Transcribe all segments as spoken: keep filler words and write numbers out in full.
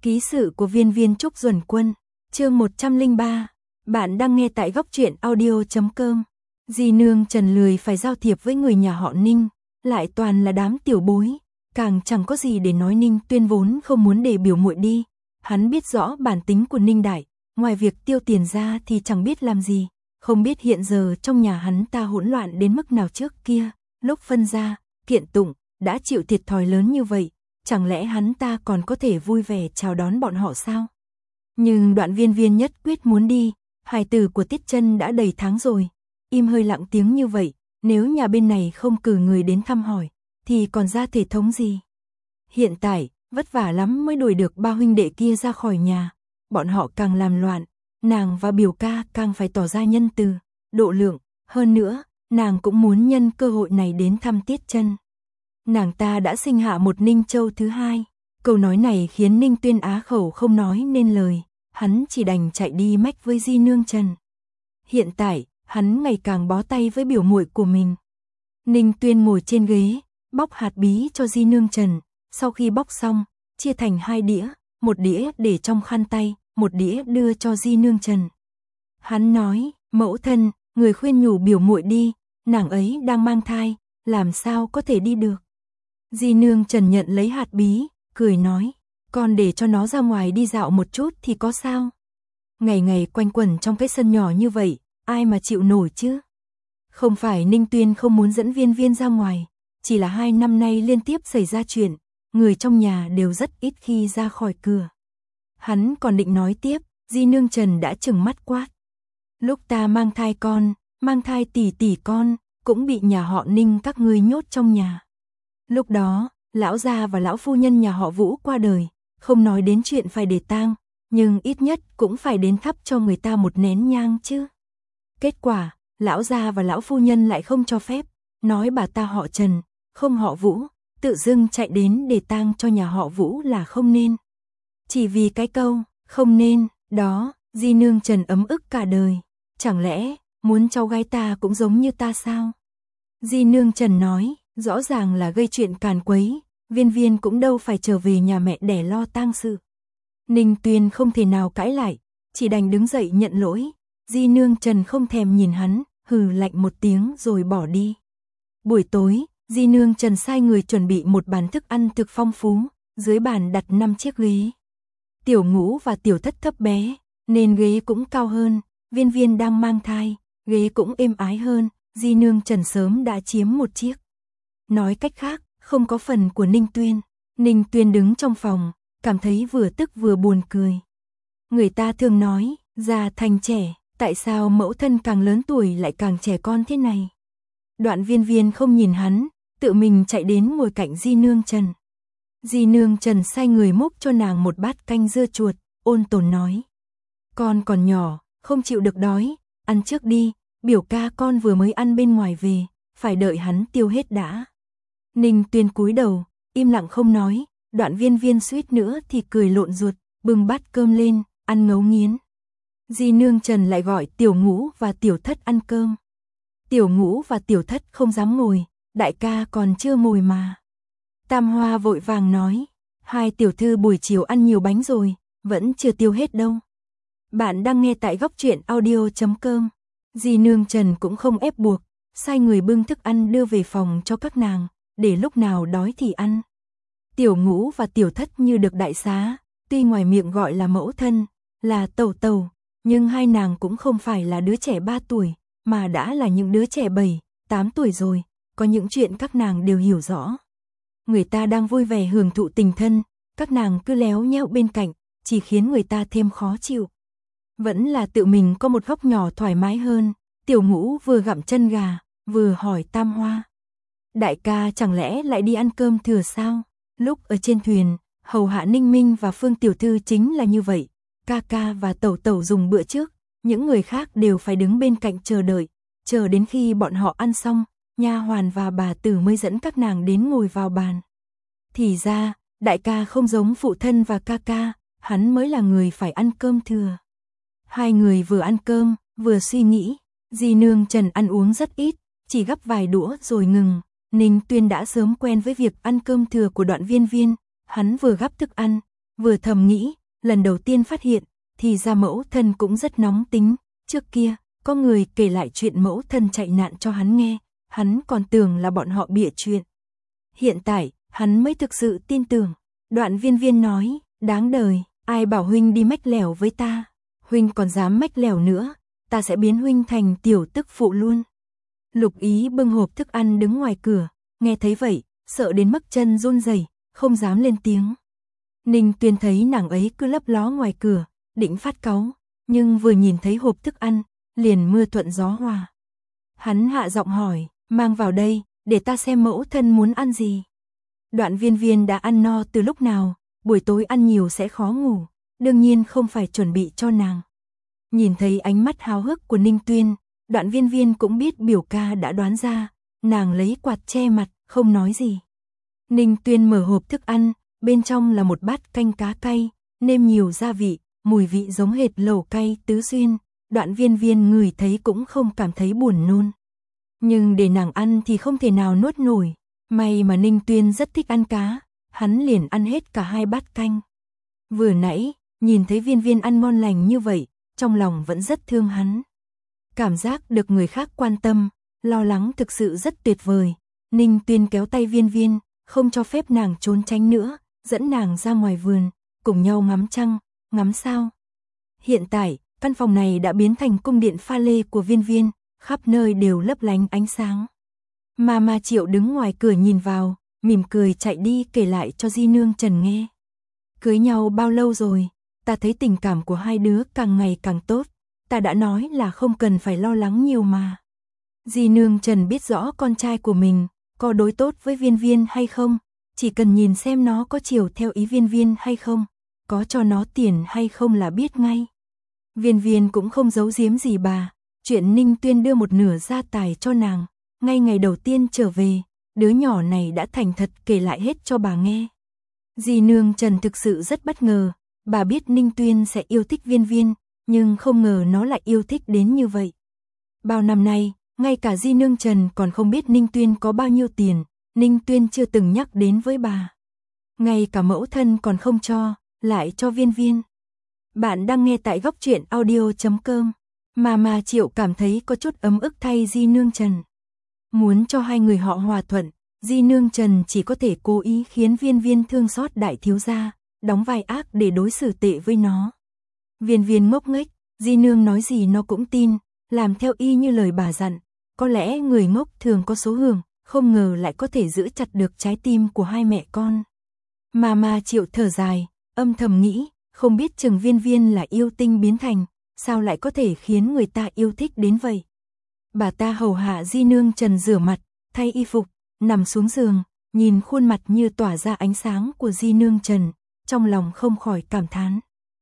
Ký sự của viên viên Trúc Duẩn Quân, chương một trăm lẻ ba. Bạn đang nghe tại góc truyện audio chấm com. Di nương Trần lười phải giao thiệp với người nhà họ Ninh, lại toàn là đám tiểu bối, càng chẳng có gì để nói. Ninh Tuyên vốn không muốn để biểu muội đi, hắn biết rõ bản tính của Ninh Đại, ngoài việc tiêu tiền ra thì chẳng biết làm gì, không biết hiện giờ trong nhà hắn ta hỗn loạn đến mức nào. Trước kia, lúc phân gia, kiện tụng, đã chịu thiệt thòi lớn như vậy, chẳng lẽ hắn ta còn có thể vui vẻ chào đón bọn họ sao? Nhưng Đoạn Viên Viên nhất quyết muốn đi, hài tử của Tiết Chân đã đầy tháng rồi, im hơi lặng tiếng như vậy, nếu nhà bên này không cử người đến thăm hỏi, thì còn ra thể thống gì? Hiện tại, vất vả lắm mới đuổi được ba huynh đệ kia ra khỏi nhà, bọn họ càng làm loạn, nàng và biểu ca càng phải tỏ ra nhân từ, độ lượng, hơn nữa, nàng cũng muốn nhân cơ hội này đến thăm Tiết Chân. Nàng ta đã sinh hạ một Ninh Châu thứ hai. Câu nói này khiến Ninh Tuyên á khẩu không nói nên lời, hắn chỉ đành chạy đi mách với Di nương Trần. Hiện tại, hắn ngày càng bó tay với biểu muội của mình. Ninh Tuyên ngồi trên ghế, bóc hạt bí cho Di nương Trần, sau khi bóc xong, chia thành hai đĩa, một đĩa để trong khăn tay, một đĩa đưa cho Di nương Trần. Hắn nói, mẫu thân, người khuyên nhủ biểu muội đi, nàng ấy đang mang thai, làm sao có thể đi được. Di nương Trần nhận lấy hạt bí, cười nói, con để cho nó ra ngoài đi dạo một chút thì có sao? Ngày ngày quanh quẩn trong cái sân nhỏ như vậy, ai mà chịu nổi chứ? Không phải Ninh Tuyên không muốn dẫn Viên Viên ra ngoài, chỉ là hai năm nay liên tiếp xảy ra chuyện, người trong nhà đều rất ít khi ra khỏi cửa. Hắn còn định nói tiếp, Di nương Trần đã trừng mắt quát. Lúc ta mang thai con, mang thai tỷ tỷ con, cũng bị nhà họ Ninh các ngươi nhốt trong nhà. Lúc đó, lão gia và lão phu nhân nhà họ Vũ qua đời, không nói đến chuyện phải để tang, nhưng ít nhất cũng phải đến thắp cho người ta một nén nhang chứ. Kết quả, lão gia và lão phu nhân lại không cho phép, nói bà ta họ Trần, không họ Vũ, tự dưng chạy đến để tang cho nhà họ Vũ là không nên. Chỉ vì cái câu, không nên, đó, Di nương Trần ấm ức cả đời. Chẳng lẽ, muốn cháu gái ta cũng giống như ta sao? Di nương Trần nói, rõ ràng là gây chuyện càn quấy, Viên Viên cũng đâu phải trở về nhà mẹ để lo tang sự. Ninh Tuyên không thể nào cãi lại, chỉ đành đứng dậy nhận lỗi. Di nương Trần không thèm nhìn hắn, hừ lạnh một tiếng rồi bỏ đi. Buổi tối, Di nương Trần sai người chuẩn bị một bàn thức ăn thực phong phú, dưới bàn đặt năm chiếc ghế. Tiểu Ngũ và Tiểu Thất thấp bé, nên ghế cũng cao hơn, Viên Viên đang mang thai, ghế cũng êm ái hơn, Di nương Trần sớm đã chiếm một chiếc. Nói cách khác, không có phần của Ninh Tuyên. Ninh Tuyên đứng trong phòng, cảm thấy vừa tức vừa buồn cười. Người ta thường nói, già thành trẻ, tại sao mẫu thân càng lớn tuổi lại càng trẻ con thế này? Đoạn Viên Viên không nhìn hắn, tự mình chạy đến ngồi cạnh Di nương Trần. Di nương Trần sai người múc cho nàng một bát canh dưa chuột, ôn tồn nói. Con còn nhỏ, không chịu được đói, ăn trước đi, biểu ca con vừa mới ăn bên ngoài về, phải đợi hắn tiêu hết đã. Ninh Tuyên cúi đầu, im lặng không nói, Đoạn Viên Viên suýt nữa thì cười lộn ruột, bưng bát cơm lên, ăn ngấu nghiến. Di nương Trần lại gọi Tiểu Ngũ và Tiểu Thất ăn cơm. Tiểu Ngũ và Tiểu Thất không dám ngồi, đại ca còn chưa ngồi mà. Tam Hoa vội vàng nói, hai tiểu thư buổi chiều ăn nhiều bánh rồi, vẫn chưa tiêu hết đâu. Bạn đang nghe tại góc truyện audio chấm com. Di nương Trần cũng không ép buộc, sai người bưng thức ăn đưa về phòng cho các nàng, để lúc nào đói thì ăn. Tiểu Ngũ và Tiểu Thất như được đại xá, tuy ngoài miệng gọi là mẫu thân, là tẩu tẩu, nhưng hai nàng cũng không phải là đứa trẻ ba tuổi, mà đã là những đứa trẻ bảy, tám tuổi rồi, có những chuyện các nàng đều hiểu rõ. Người ta đang vui vẻ hưởng thụ tình thân, các nàng cứ léo nhéo bên cạnh, chỉ khiến người ta thêm khó chịu. Vẫn là tự mình có một góc nhỏ thoải mái hơn. Tiểu Ngũ vừa gặm chân gà, vừa hỏi Tam Hoa. Đại ca chẳng lẽ lại đi ăn cơm thừa sao? Lúc ở trên thuyền, hầu hạ Ninh Minh và Phương tiểu thư chính là như vậy. Ca ca và tẩu tẩu dùng bữa trước, những người khác đều phải đứng bên cạnh chờ đợi, chờ đến khi bọn họ ăn xong, nha hoàn và bà tử mới dẫn các nàng đến ngồi vào bàn. Thì ra, đại ca không giống phụ thân và ca ca, hắn mới là người phải ăn cơm thừa. Hai người vừa ăn cơm, vừa suy nghĩ. Di nương Trần ăn uống rất ít, chỉ gắp vài đũa rồi ngừng. Ninh Tuyên đã sớm quen với việc ăn cơm thừa của Đoạn Viên Viên, hắn vừa gắp thức ăn, vừa thầm nghĩ, lần đầu tiên phát hiện, thì ra mẫu thân cũng rất nóng tính, trước kia, có người kể lại chuyện mẫu thân chạy nạn cho hắn nghe, hắn còn tưởng là bọn họ bịa chuyện. Hiện tại, hắn mới thực sự tin tưởng. Đoạn Viên Viên nói, đáng đời, ai bảo huynh đi mách lẻo với ta, huynh còn dám mách lẻo nữa, ta sẽ biến huynh thành tiểu tức phụ luôn. Lục Ý bưng hộp thức ăn đứng ngoài cửa, nghe thấy vậy, sợ đến mức chân run rẩy, không dám lên tiếng. Ninh Tuyên thấy nàng ấy cứ lấp ló ngoài cửa, định phát cáu, nhưng vừa nhìn thấy hộp thức ăn, liền mưa thuận gió hòa. Hắn hạ giọng hỏi, mang vào đây, để ta xem mẫu thân muốn ăn gì. Đoạn Viên Viên đã ăn no từ lúc nào, buổi tối ăn nhiều sẽ khó ngủ, đương nhiên không phải chuẩn bị cho nàng. Nhìn thấy ánh mắt háo hức của Ninh Tuyên, Đoạn Viên Viên cũng biết biểu ca đã đoán ra, nàng lấy quạt che mặt, không nói gì. Ninh Tuyên mở hộp thức ăn, bên trong là một bát canh cá cay, nêm nhiều gia vị, mùi vị giống hệt lẩu cay Tứ Xuyên, Đoạn Viên Viên ngửi thấy cũng không cảm thấy buồn nôn. Nhưng để nàng ăn thì không thể nào nuốt nổi, may mà Ninh Tuyên rất thích ăn cá, hắn liền ăn hết cả hai bát canh. Vừa nãy, nhìn thấy Viên Viên ăn ngon lành như vậy, trong lòng vẫn rất thương hắn. Cảm giác được người khác quan tâm, lo lắng thực sự rất tuyệt vời. Ninh Tuyên kéo tay Viên Viên, không cho phép nàng trốn tránh nữa, dẫn nàng ra ngoài vườn, cùng nhau ngắm trăng, ngắm sao. Hiện tại, căn phòng này đã biến thành cung điện pha lê của Viên Viên, khắp nơi đều lấp lánh ánh sáng. Mama Triệu đứng ngoài cửa nhìn vào, mỉm cười chạy đi kể lại cho Di Nương Trần nghe. Cưới nhau bao lâu rồi, ta thấy tình cảm của hai đứa càng ngày càng tốt, ta đã nói là không cần phải lo lắng nhiều mà. Di Nương Trần biết rõ con trai của mình có đối tốt với Viên Viên hay không, chỉ cần nhìn xem nó có chiều theo ý Viên Viên hay không, có cho nó tiền hay không là biết ngay. Viên Viên cũng không giấu giếm gì bà, chuyện Ninh Tuyên đưa một nửa gia tài cho nàng, ngay ngày đầu tiên trở về, đứa nhỏ này đã thành thật kể lại hết cho bà nghe. Di Nương Trần thực sự rất bất ngờ, bà biết Ninh Tuyên sẽ yêu thích Viên Viên, nhưng không ngờ nó lại yêu thích đến như vậy. Bao năm nay, ngay cả Di Nương Trần còn không biết Ninh Tuyên có bao nhiêu tiền, Ninh Tuyên chưa từng nhắc đến với bà. Ngay cả mẫu thân còn không cho, lại cho Viên Viên. Bạn đang nghe tại góc truyện audio chấm com. Mama Triệu cảm thấy có chút ấm ức thay Di Nương Trần. Muốn cho hai người họ hòa thuận, Di Nương Trần chỉ có thể cố ý khiến Viên Viên thương xót đại thiếu gia, đóng vai ác để đối xử tệ với nó. Viên Viên ngốc nghếch, Di Nương nói gì nó cũng tin, làm theo y như lời bà dặn. Có lẽ người ngốc thường có số hưởng, không ngờ lại có thể giữ chặt được trái tim của hai mẹ con. Mama Triệu thở dài, âm thầm nghĩ, không biết chừng Viên Viên là yêu tinh biến thành, sao lại có thể khiến người ta yêu thích đến vậy. Bà ta hầu hạ Di Nương Trần rửa mặt, thay y phục, nằm xuống giường, nhìn khuôn mặt như tỏa ra ánh sáng của Di Nương Trần, trong lòng không khỏi cảm thán.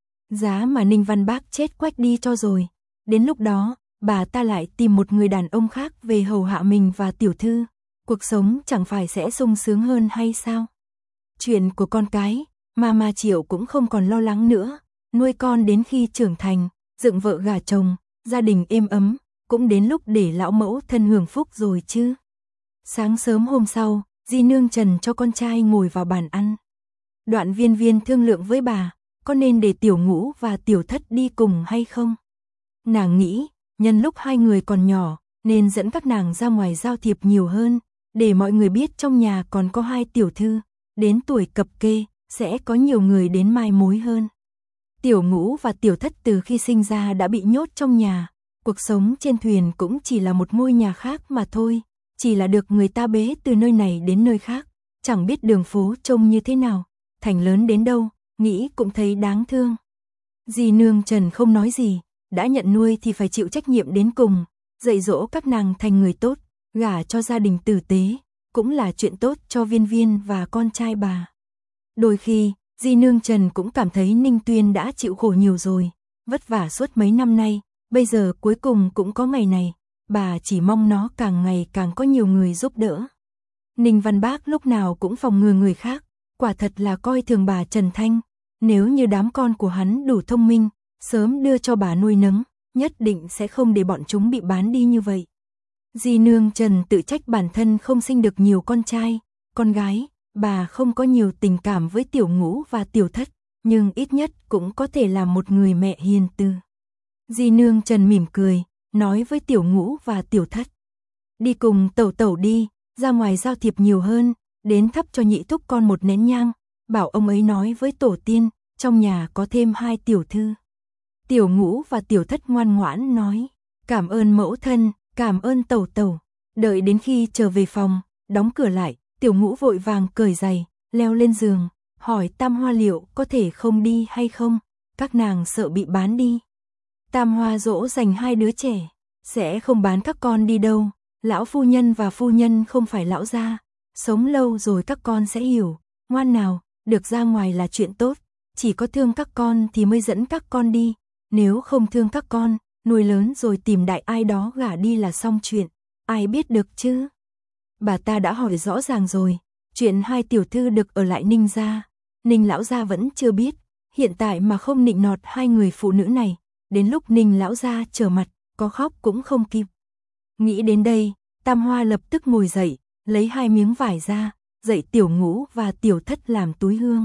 Giá mà Ninh Văn Bác chết quách đi cho rồi, đến lúc đó, bà ta lại tìm một người đàn ông khác về hầu hạ mình và tiểu thư, cuộc sống chẳng phải sẽ sung sướng hơn hay sao? Chuyện của con cái, Mama Triệu cũng không còn lo lắng nữa, nuôi con đến khi trưởng thành, dựng vợ gả chồng, gia đình êm ấm, cũng đến lúc để lão mẫu thân hưởng phúc rồi chứ. Sáng sớm hôm sau, Di Nương Trần cho con trai ngồi vào bàn ăn. Đoạn Viên Viên thương lượng với bà, có nên để Tiểu Ngũ và Tiểu Thất đi cùng hay không? Nàng nghĩ, nhân lúc hai người còn nhỏ, nên dẫn các nàng ra ngoài giao thiệp nhiều hơn, để mọi người biết trong nhà còn có hai tiểu thư, đến tuổi cập kê, sẽ có nhiều người đến mai mối hơn. Tiểu Ngũ và Tiểu Thất từ khi sinh ra đã bị nhốt trong nhà, cuộc sống trên thuyền cũng chỉ là một ngôi nhà khác mà thôi, chỉ là được người ta bế từ nơi này đến nơi khác, chẳng biết đường phố trông như thế nào, thành lớn đến đâu, nghĩ cũng thấy đáng thương. Di Nương Trần không nói gì, đã nhận nuôi thì phải chịu trách nhiệm đến cùng, dạy dỗ các nàng thành người tốt, gả cho gia đình tử tế, cũng là chuyện tốt cho Viên Viên và con trai bà. Đôi khi, Di Nương Trần cũng cảm thấy Ninh Tuyên đã chịu khổ nhiều rồi, vất vả suốt mấy năm nay, bây giờ cuối cùng cũng có ngày này, bà chỉ mong nó càng ngày càng có nhiều người giúp đỡ. Ninh Văn Bác lúc nào cũng phòng ngừa người khác, quả thật là coi thường bà Trần Thanh, nếu như đám con của hắn đủ thông minh, sớm đưa cho bà nuôi nấng, nhất định sẽ không để bọn chúng bị bán đi như vậy. Di Nương Trần tự trách bản thân không sinh được nhiều con trai, con gái, bà không có nhiều tình cảm với Tiểu Ngũ và Tiểu Thất, nhưng ít nhất cũng có thể là một người mẹ hiền từ. Di nương Trần mỉm cười, nói với Tiểu Ngũ và Tiểu Thất. Đi cùng tẩu tẩu đi, ra ngoài giao thiệp nhiều hơn, đến thắp cho nhị thúc con một nén nhang, bảo ông ấy nói với tổ tiên, trong nhà có thêm hai tiểu thư. Tiểu Ngũ và Tiểu Thất ngoan ngoãn nói, cảm ơn mẫu thân, cảm ơn tẩu tẩu. Đợi đến khi trở về phòng, đóng cửa lại, Tiểu Ngũ vội vàng cởi giày, leo lên giường, hỏi Tam Hoa liệu có thể không đi hay không, các nàng sợ bị bán đi. Tam Hoa dỗ dành hai đứa trẻ, sẽ không bán các con đi đâu, lão phu nhân và phu nhân không phải lão gia, sống lâu rồi các con sẽ hiểu, ngoan nào, được ra ngoài là chuyện tốt, chỉ có thương các con thì mới dẫn các con đi, nếu không thương các con, nuôi lớn rồi tìm đại ai đó gả đi là xong chuyện, ai biết được chứ. Bà ta đã hỏi rõ ràng rồi, chuyện hai tiểu thư được ở lại Ninh gia, Ninh lão gia vẫn chưa biết, hiện tại mà không nịnh nọt hai người phụ nữ này, đến lúc Ninh lão gia trở mặt, có khóc cũng không kịp. Nghĩ đến đây, Tam Hoa lập tức ngồi dậy, lấy hai miếng vải ra, dạy Tiểu Ngũ và Tiểu Thất làm túi hương.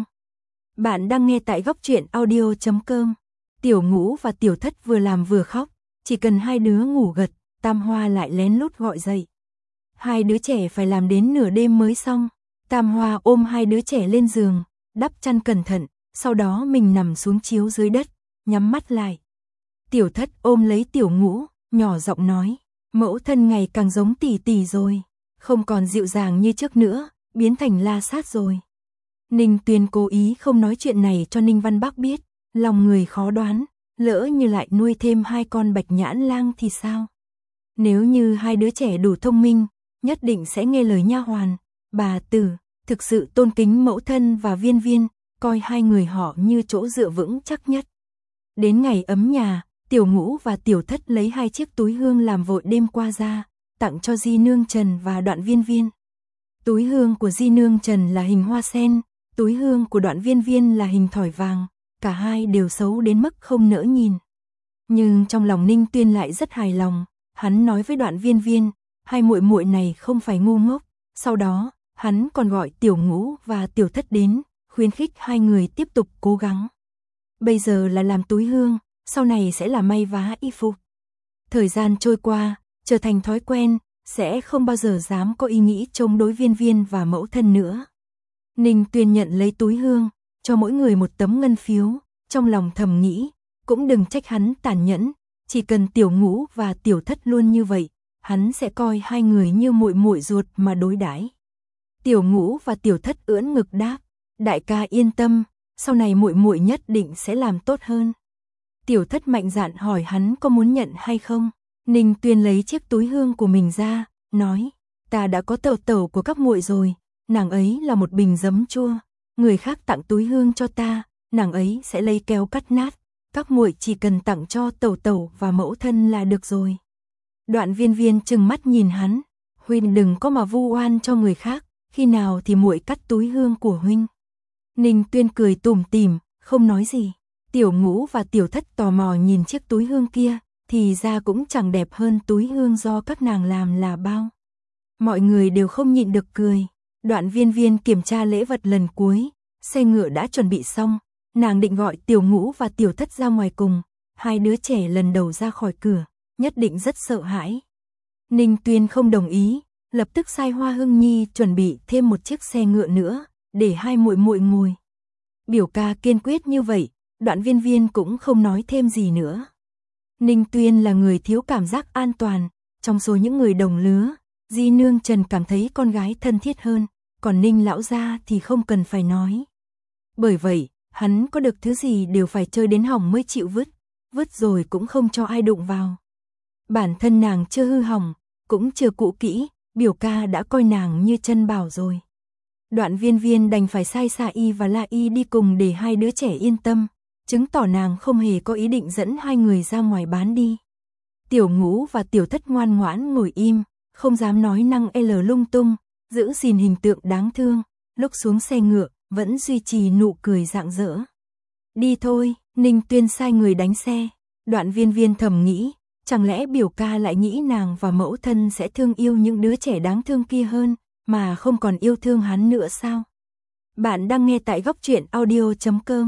Bạn đang nghe tại góc truyện audio chấm com. Tiểu Ngũ và Tiểu Thất vừa làm vừa khóc, chỉ cần hai đứa ngủ gật, Tam Hoa lại lén lút gọi dậy. Hai đứa trẻ phải làm đến nửa đêm mới xong. Tam Hoa ôm hai đứa trẻ lên giường, đắp chăn cẩn thận, sau đó mình nằm xuống chiếu dưới đất, nhắm mắt lại. Tiểu Thất ôm lấy Tiểu Ngũ, nhỏ giọng nói, mẫu thân ngày càng giống tỷ tỷ rồi, không còn dịu dàng như trước nữa, biến thành la sát rồi. Ninh Tuyền cố ý không nói chuyện này cho Ninh Văn Bắc biết, lòng người khó đoán, lỡ như lại nuôi thêm hai con bạch nhãn lang thì sao? Nếu như hai đứa trẻ đủ thông minh, nhất định sẽ nghe lời nha hoàn, bà tử, thực sự tôn kính mẫu thân và Viên Viên, coi hai người họ như chỗ dựa vững chắc nhất. Đến ngày ấm nhà, Tiểu Ngũ và Tiểu Thất lấy hai chiếc túi hương làm vội đêm qua ra, tặng cho Di nương Trần và Đoạn Viên Viên. Túi hương của Di nương Trần là hình hoa sen, túi hương của Đoạn Viên Viên là hình thỏi vàng, cả hai đều xấu đến mức không nỡ nhìn. Nhưng trong lòng Ninh Tuyên lại rất hài lòng, hắn nói với Đoạn Viên Viên, hai muội muội này không phải ngu ngốc, sau đó, hắn còn gọi Tiểu Ngũ và Tiểu Thất đến, khuyến khích hai người tiếp tục cố gắng. Bây giờ là làm túi hương, sau này sẽ là may vá y phục. Thời gian trôi qua, trở thành thói quen, sẽ không bao giờ dám có ý nghĩ chống đối Viên Viên và mẫu thân nữa. Ninh Tuyên nhận lấy túi hương, cho mỗi người một tấm ngân phiếu, trong lòng thầm nghĩ, cũng đừng trách hắn tàn nhẫn, chỉ cần Tiểu Ngũ và Tiểu Thất luôn như vậy, hắn sẽ coi hai người như muội muội ruột mà đối đãi. Tiểu Ngũ và Tiểu Thất ưỡn ngực đáp, đại ca yên tâm, sau này muội muội nhất định sẽ làm tốt hơn. Tiểu Thất mạnh dạn hỏi hắn có muốn nhận hay không. Ninh Tuyên lấy chiếc túi hương của mình ra, nói, ta đã có tẩu tẩu của các muội rồi, nàng ấy là một bình giấm chua, người khác tặng túi hương cho ta, nàng ấy sẽ lấy kéo cắt nát, các muội chỉ cần tặng cho tẩu tẩu và mẫu thân là được rồi. Đoạn Viên Viên trừng mắt nhìn hắn, huynh đừng có mà vu oan cho người khác, khi nào thì muội cắt túi hương của huynh. Ninh Tuyên cười tủm tỉm, không nói gì. Tiểu Ngũ và Tiểu Thất tò mò nhìn chiếc túi hương kia, thì ra cũng chẳng đẹp hơn túi hương do các nàng làm là bao. Mọi người đều không nhịn được cười. Đoạn Viên Viên kiểm tra lễ vật lần cuối, xe ngựa đã chuẩn bị xong, nàng định gọi Tiểu Ngũ và Tiểu Thất ra ngoài cùng, hai đứa trẻ lần đầu ra khỏi cửa, nhất định rất sợ hãi. Ninh Tuyên không đồng ý, lập tức sai Hoa Hưng Nhi chuẩn bị thêm một chiếc xe ngựa nữa, để hai muội muội ngồi. Biểu ca kiên quyết như vậy, Đoạn Viên Viên cũng không nói thêm gì nữa. Ninh Tuyên là người thiếu cảm giác an toàn, trong số những người đồng lứa, Di nương Trần cảm thấy con gái thân thiết hơn, còn Ninh lão gia thì không cần phải nói. Bởi vậy, hắn có được thứ gì đều phải chơi đến hỏng mới chịu vứt, vứt rồi cũng không cho ai đụng vào. Bản thân nàng chưa hư hỏng, cũng chưa cũ kỹ, biểu ca đã coi nàng như chân bảo rồi. Đoạn Viên Viên đành phải sai Sa Y và La Y đi cùng để hai đứa trẻ yên tâm, chứng tỏ nàng không hề có ý định dẫn hai người ra ngoài bán đi. Tiểu Ngũ và Tiểu Thất ngoan ngoãn ngồi im, không dám nói năng L lung tung, giữ gìn hình tượng đáng thương, lúc xuống xe ngựa, vẫn duy trì nụ cười rạng rỡ. Đi thôi, Ninh Tuyên sai người đánh xe. Đoạn Viên Viên thầm nghĩ, chẳng lẽ biểu ca lại nghĩ nàng và mẫu thân sẽ thương yêu những đứa trẻ đáng thương kia hơn, mà không còn yêu thương hắn nữa sao? Bạn đang nghe tại góc truyện audio chấm com.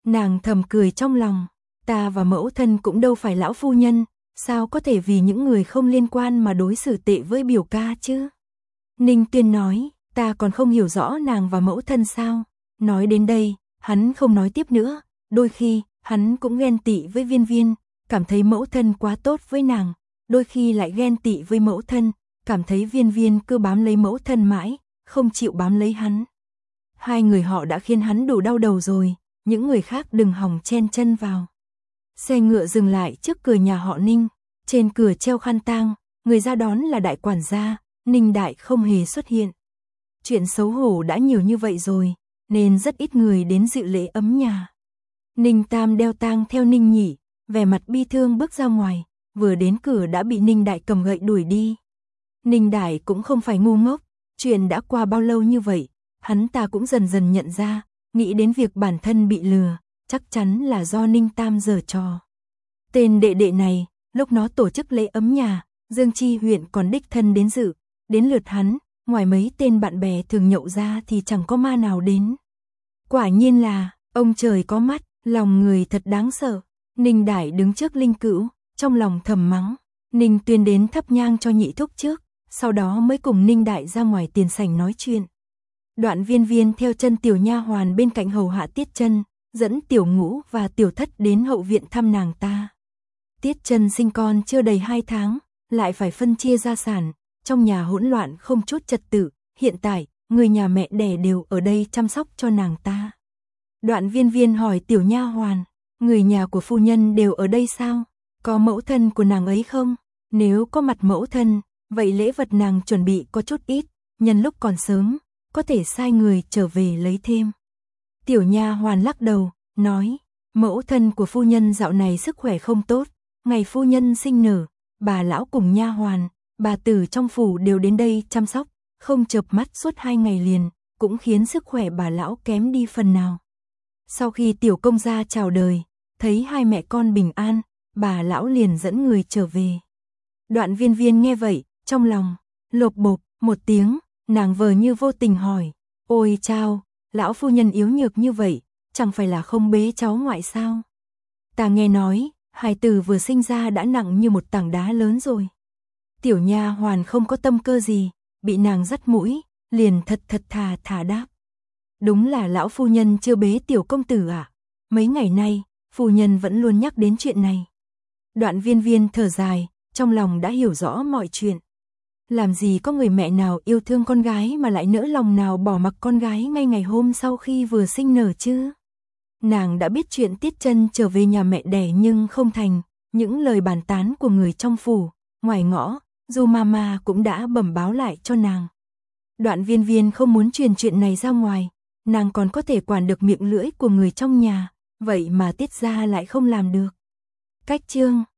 Nàng thầm cười trong lòng, ta và mẫu thân cũng đâu phải lão phu nhân, sao có thể vì những người không liên quan mà đối xử tệ với biểu ca chứ? Ninh Tuyên nói, ta còn không hiểu rõ nàng và mẫu thân sao? Nói đến đây, hắn không nói tiếp nữa, đôi khi, hắn cũng ghen tị với Viên Viên, cảm thấy mẫu thân quá tốt với nàng, đôi khi lại ghen tị với mẫu thân, cảm thấy Viên Viên cứ bám lấy mẫu thân mãi, không chịu bám lấy hắn. Hai người họ đã khiến hắn đủ đau đầu rồi, những người khác đừng hòng chen chân vào. Xe ngựa dừng lại trước cửa nhà họ Ninh, trên cửa treo khăn tang, người ra đón là đại quản gia, Ninh Đại không hề xuất hiện. Chuyện xấu hổ đã nhiều như vậy rồi, nên rất ít người đến dự lễ ấm nhà. Ninh Tam đeo tang theo Ninh Nhị, vẻ mặt bi thương bước ra ngoài, vừa đến cửa đã bị Ninh Đại cầm gậy đuổi đi. Ninh Đại cũng không phải ngu ngốc, chuyện đã qua bao lâu như vậy, hắn ta cũng dần dần nhận ra, nghĩ đến việc bản thân bị lừa, chắc chắn là do Ninh Tam giở trò. Tên đệ đệ này, lúc nó tổ chức lễ ấm nhà, Dương Chi huyện còn đích thân đến dự, đến lượt hắn, ngoài mấy tên bạn bè thường nhậu ra thì chẳng có ma nào đến. Quả nhiên là, ông trời có mắt, lòng người thật đáng sợ. Ninh Đại đứng trước linh cữu, trong lòng thầm mắng. Ninh Tuyên đến thắp nhang cho nhị thúc trước, sau đó mới cùng Ninh Đại ra ngoài tiền sảnh nói chuyện. Đoạn Viên Viên theo chân tiểu nha hoàn bên cạnh hầu hạ Tiết Chân, dẫn tiểu Ngũ và tiểu Thất đến hậu viện thăm nàng ta. Tiết Chân sinh con chưa đầy hai tháng, lại phải phân chia gia sản, trong nhà hỗn loạn không chút trật tự, hiện tại, người nhà mẹ đẻ đều ở đây chăm sóc cho nàng ta. Đoạn Viên Viên hỏi tiểu nha hoàn, người nhà của phu nhân đều ở đây sao? Có mẫu thân của nàng ấy không? Nếu có mặt mẫu thân, vậy lễ vật nàng chuẩn bị có chút ít, nhân lúc còn sớm, có thể sai người trở về lấy thêm. Tiểu nha hoàn lắc đầu, nói, mẫu thân của phu nhân dạo này sức khỏe không tốt, ngày phu nhân sinh nở, bà lão cùng nha hoàn, bà tử trong phủ đều đến đây chăm sóc, không chợp mắt suốt hai ngày liền, cũng khiến sức khỏe bà lão kém đi phần nào. Sau khi tiểu công gia chào đời, thấy hai mẹ con bình an, bà lão liền dẫn người trở về. Đoạn Viên Viên nghe vậy, trong lòng, lộp bộp, một tiếng, nàng vờ như vô tình hỏi, ôi chao, lão phu nhân yếu nhược như vậy, chẳng phải là không bế cháu ngoại sao? Ta nghe nói, hài tử vừa sinh ra đã nặng như một tảng đá lớn rồi. Tiểu nha hoàn không có tâm cơ gì, bị nàng dắt mũi, liền thật thật thà thà đáp. Đúng là lão phu nhân chưa bế tiểu công tử à? Mấy ngày nay, phu nhân vẫn luôn nhắc đến chuyện này. Đoạn Viên Viên thở dài, trong lòng đã hiểu rõ mọi chuyện. Làm gì có người mẹ nào yêu thương con gái mà lại nỡ lòng nào bỏ mặc con gái ngay ngày hôm sau khi vừa sinh nở chứ? Nàng đã biết chuyện Tiết Chân trở về nhà mẹ đẻ nhưng không thành, những lời bàn tán của người trong phủ, ngoài ngõ, Du Mama cũng đã bẩm báo lại cho nàng. Đoạn Viên Viên không muốn truyền chuyện này ra ngoài, nàng còn có thể quản được miệng lưỡi của người trong nhà, vậy mà Tiết gia lại không làm được. Cách chương